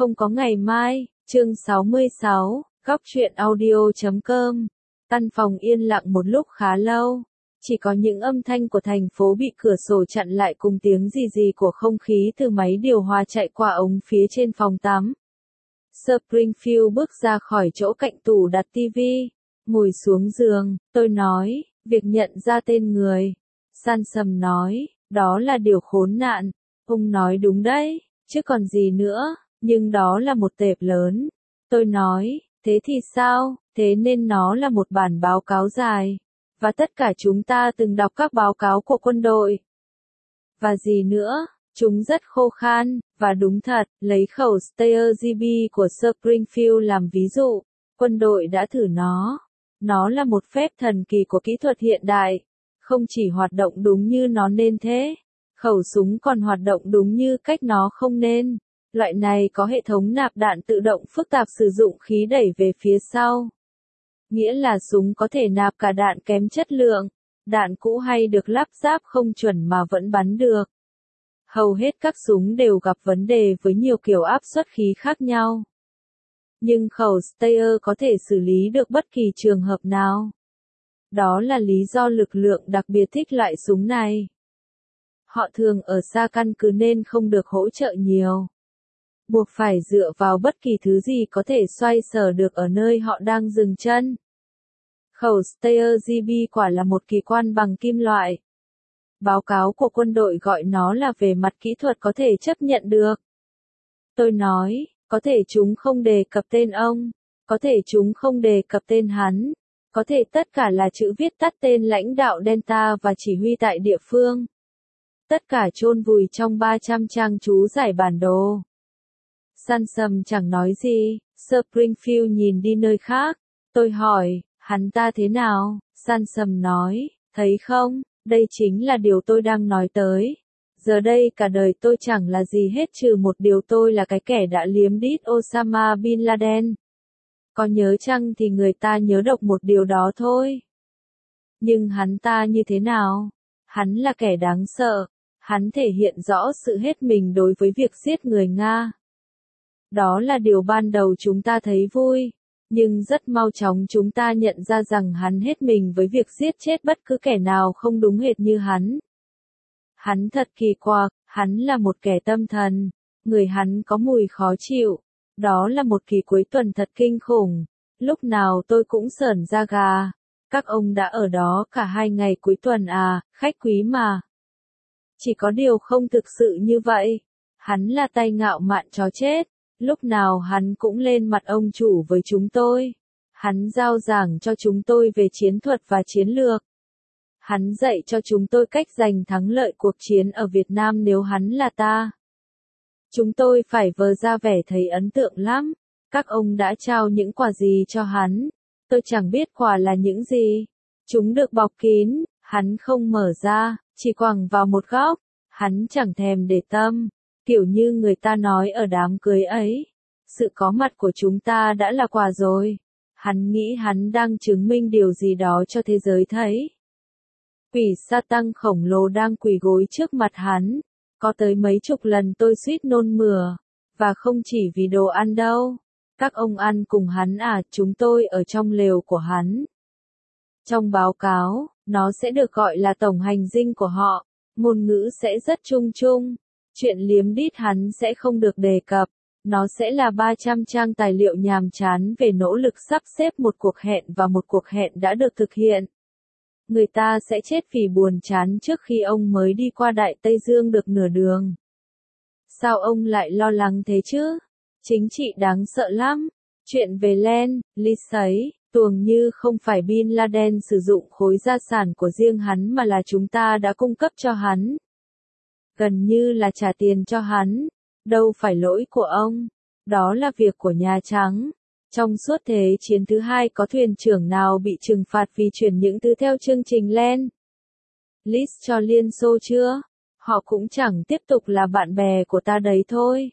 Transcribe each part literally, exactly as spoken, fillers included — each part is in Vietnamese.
Không có ngày mai, chương sáu mươi sáu, góc truyện audio chấm com. Căn phòng yên lặng một lúc khá lâu. Chỉ có những âm thanh của thành phố bị cửa sổ chặn lại cùng tiếng rì rì của không khí từ máy điều hòa chạy qua ống phía trên phòng tắm. Springfield bước ra khỏi chỗ cạnh tủ đặt tivi, ngồi xuống giường, tôi nói, việc nhận ra tên người. Sansom nói, đó là điều khốn nạn. Ông nói đúng đấy, chứ còn gì nữa, nhưng đó là một tệp lớn. Tôi nói, thế thì sao, thế nên nó là một bản báo cáo dài. Và tất cả chúng ta từng đọc các báo cáo của quân đội. Và gì nữa, chúng rất khô khan, và đúng thật, lấy khẩu Steyr-gi-bi của Springfield làm ví dụ, quân đội đã thử nó. Nó là một phép thần kỳ của kỹ thuật hiện đại, không chỉ hoạt động đúng như nó nên thế, khẩu súng còn hoạt động đúng như cách nó không nên. Loại này có hệ thống nạp đạn tự động phức tạp sử dụng khí đẩy về phía sau. Nghĩa là súng có thể nạp cả đạn kém chất lượng, đạn cũ hay được lắp ráp không chuẩn mà vẫn bắn được. Hầu hết các súng đều gặp vấn đề với nhiều kiểu áp suất khí khác nhau. Nhưng khẩu Steyr có thể xử lý được bất kỳ trường hợp nào. Đó là lý do lực lượng đặc biệt thích loại súng này. Họ thường ở xa căn cứ nên không được hỗ trợ nhiều. Buộc phải dựa vào bất kỳ thứ gì có thể xoay sở được ở nơi họ đang dừng chân. Khẩu Steyr-gi-bi quả là một kỳ quan bằng kim loại. Báo cáo của quân đội gọi nó là về mặt kỹ thuật có thể chấp nhận được. Tôi nói, có thể chúng không đề cập tên ông, có thể chúng không đề cập tên hắn, có thể tất cả là chữ viết tắt tên lãnh đạo Delta và chỉ huy tại địa phương. Tất cả chôn vùi trong ba trăm trang chú giải bản đồ. Sansom chẳng nói gì, Springfield nhìn đi nơi khác. Tôi hỏi, hắn ta thế nào? Sansom nói, thấy không, đây chính là điều tôi đang nói tới. Giờ đây cả đời tôi chẳng là gì hết trừ một điều, tôi là cái kẻ đã liếm đít Osama Bin Laden. Có nhớ chăng thì người ta nhớ độc một điều đó thôi. Nhưng hắn ta như thế nào? Hắn là kẻ đáng sợ. Hắn thể hiện rõ sự hết mình đối với việc giết người Nga. Đó là điều ban đầu chúng ta thấy vui, nhưng rất mau chóng chúng ta nhận ra rằng hắn hết mình với việc giết chết bất cứ kẻ nào không đúng hệt như hắn. Hắn thật kỳ quặc, hắn là một kẻ tâm thần, người hắn có mùi khó chịu. Đó là một kỳ cuối tuần thật kinh khủng, lúc nào tôi cũng sởn da gà. Các ông đã ở đó cả hai ngày cuối tuần à, khách quý mà. Chỉ có điều không thực sự như vậy. Hắn là tay ngạo mạn chó chết. Lúc nào hắn cũng lên mặt ông chủ với chúng tôi. Hắn giao giảng cho chúng tôi về chiến thuật và chiến lược. Hắn dạy cho chúng tôi cách giành thắng lợi cuộc chiến ở Việt Nam nếu hắn là ta. Chúng tôi phải vờ ra vẻ thấy ấn tượng lắm. Các ông đã trao những quà gì cho hắn? Tôi chẳng biết quà là những gì. Chúng được bọc kín, hắn không mở ra, chỉ quẳng vào một góc. Hắn chẳng thèm để tâm. Kiểu như người ta nói ở đám cưới ấy, sự có mặt của chúng ta đã là quà rồi. Hắn nghĩ hắn đang chứng minh điều gì đó cho thế giới thấy. Quỷ sa tăng khổng lồ đang quỳ gối trước mặt hắn. Có tới mấy chục lần tôi suýt nôn mửa. Và không chỉ vì đồ ăn đâu. Các ông ăn cùng hắn à, chúng tôi ở trong lều của hắn. Trong báo cáo, nó sẽ được gọi là tổng hành dinh của họ. Ngôn ngữ sẽ rất chung chung. Chuyện liếm đít hắn sẽ không được đề cập. Nó sẽ là ba trăm trang tài liệu nhàm chán về nỗ lực sắp xếp một cuộc hẹn và một cuộc hẹn đã được thực hiện. Người ta sẽ chết vì buồn chán trước khi ông mới đi qua Đại Tây Dương được nửa đường. Sao ông lại lo lắng thế chứ? Chính trị đáng sợ lắm. Chuyện về Len, List ấy, tuồng như không phải Bin Laden sử dụng khối gia sản của riêng hắn mà là chúng ta đã cung cấp cho hắn. Gần như là trả tiền cho hắn. Đâu phải lỗi của ông. Đó là việc của Nhà Trắng. Trong suốt Thế chiến thứ hai có thuyền trưởng nào bị trừng phạt vì chuyển những thứ theo chương trình Len List cho Liên Xô chưa? Họ cũng chẳng tiếp tục là bạn bè của ta đấy thôi.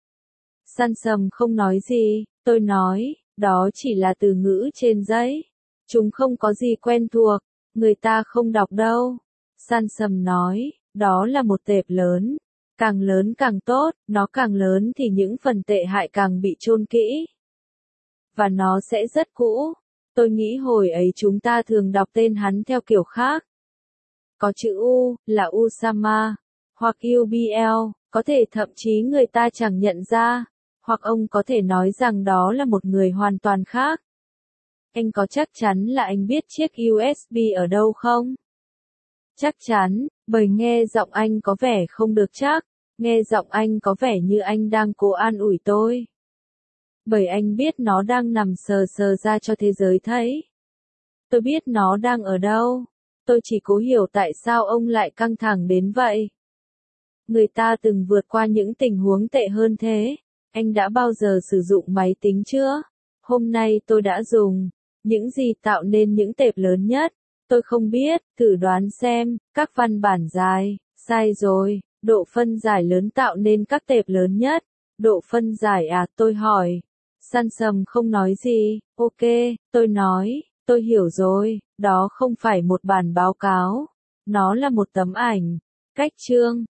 Sansom không nói gì. Tôi nói, đó chỉ là từ ngữ trên giấy. Chúng không có gì quen thuộc. Người ta không đọc đâu. Sansom nói, đó là một tệp lớn. Càng lớn càng tốt, nó càng lớn thì những phần tệ hại càng bị chôn kỹ. Và nó sẽ rất cũ. Tôi nghĩ hồi ấy chúng ta thường đọc tên hắn theo kiểu khác. Có chữ U, là Usama, hoặc u bê lờ, có thể thậm chí người ta chẳng nhận ra, hoặc ông có thể nói rằng đó là một người hoàn toàn khác. Anh có chắc chắn là anh biết chiếc u ét bê ở đâu không? Chắc chắn, bởi nghe giọng anh có vẻ không được chắc, nghe giọng anh có vẻ như anh đang cố an ủi tôi. Bởi anh biết nó đang nằm sờ sờ ra cho thế giới thấy. Tôi biết nó đang ở đâu. Tôi chỉ cố hiểu tại sao ông lại căng thẳng đến vậy. Người ta từng vượt qua những tình huống tệ hơn thế. Anh đã bao giờ sử dụng máy tính chưa? Hôm nay tôi đã dùng. Những gì tạo nên những tệp lớn nhất? Tôi không biết, thử đoán xem, các văn bản dài. Sai rồi, độ phân giải lớn tạo nên các tệp lớn nhất. Độ phân giải à, tôi hỏi. Sansom không nói gì. Ok, tôi nói, tôi hiểu rồi, đó không phải một bản báo cáo. Nó là một tấm ảnh. Cách chương.